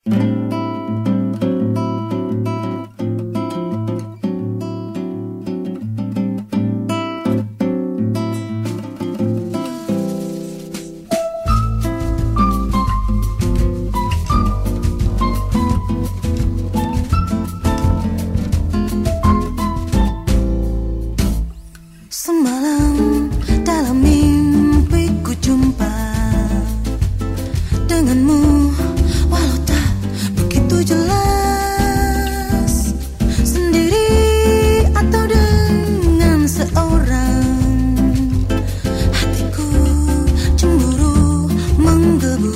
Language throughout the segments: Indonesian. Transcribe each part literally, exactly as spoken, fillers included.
Semalam dalam mimpi ku jumpa denganmu, walau tak begitu jelas. Sendiri atau dengan seorang, hatiku cemburu menggebu.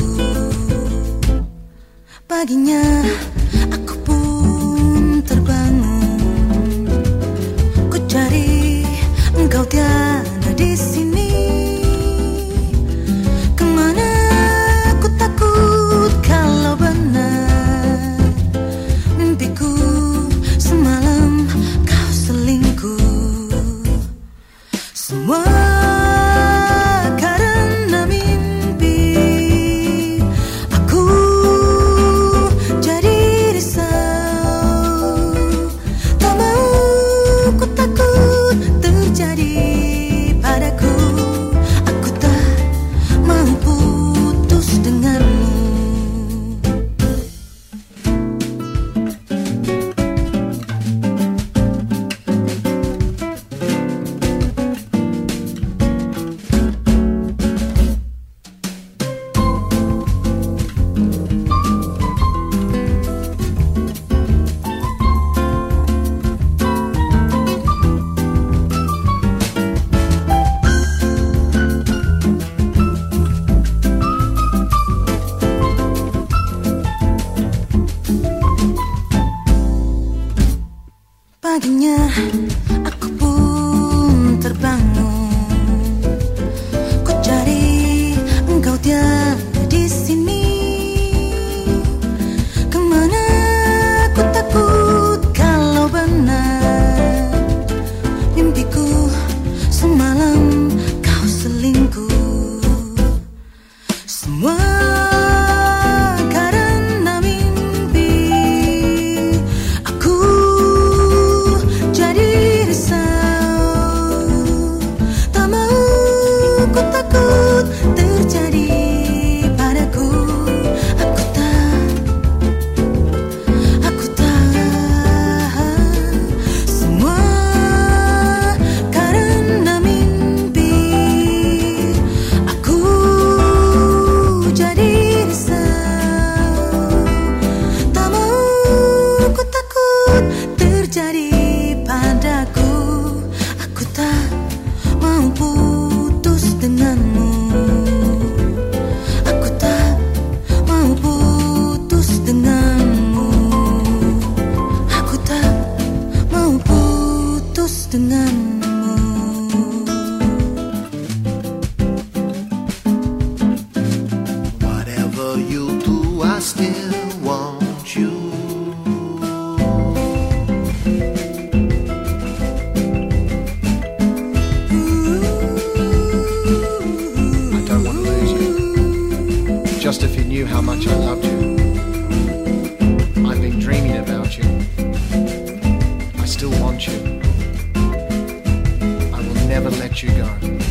Paginya aku pun terbangun, ku cari engkau tiada di sini. Kemana ku takut kalau benar mimpiku semalam kau selingkuh. Semua karena mimpi, aku jadi risau. Tak mau, ku takut terjadi padaku. Aku tak mau putus denganmu. Paginya aku pun terbangun, ku cari engkau tiada di sini. Kemana ku takut kalau benar mimpiku semalam kau selingkuh. Semua karena mimpi, aku jadi risau. Tak mau, ku takut terjadi padaku. Aku tak, aku tak. Semua karena mimpi, aku jadi risau. Tak mau, ku takut terjadi padaku. Aku tak mau putus denganmu. Aku tak mau putus denganmu. Aku tak mau putus denganmu. Whatever you do, I still want you. I don't want to lose you. Just if you knew how much I loved you. I've been dreaming about you. I still want you. I will never let you go.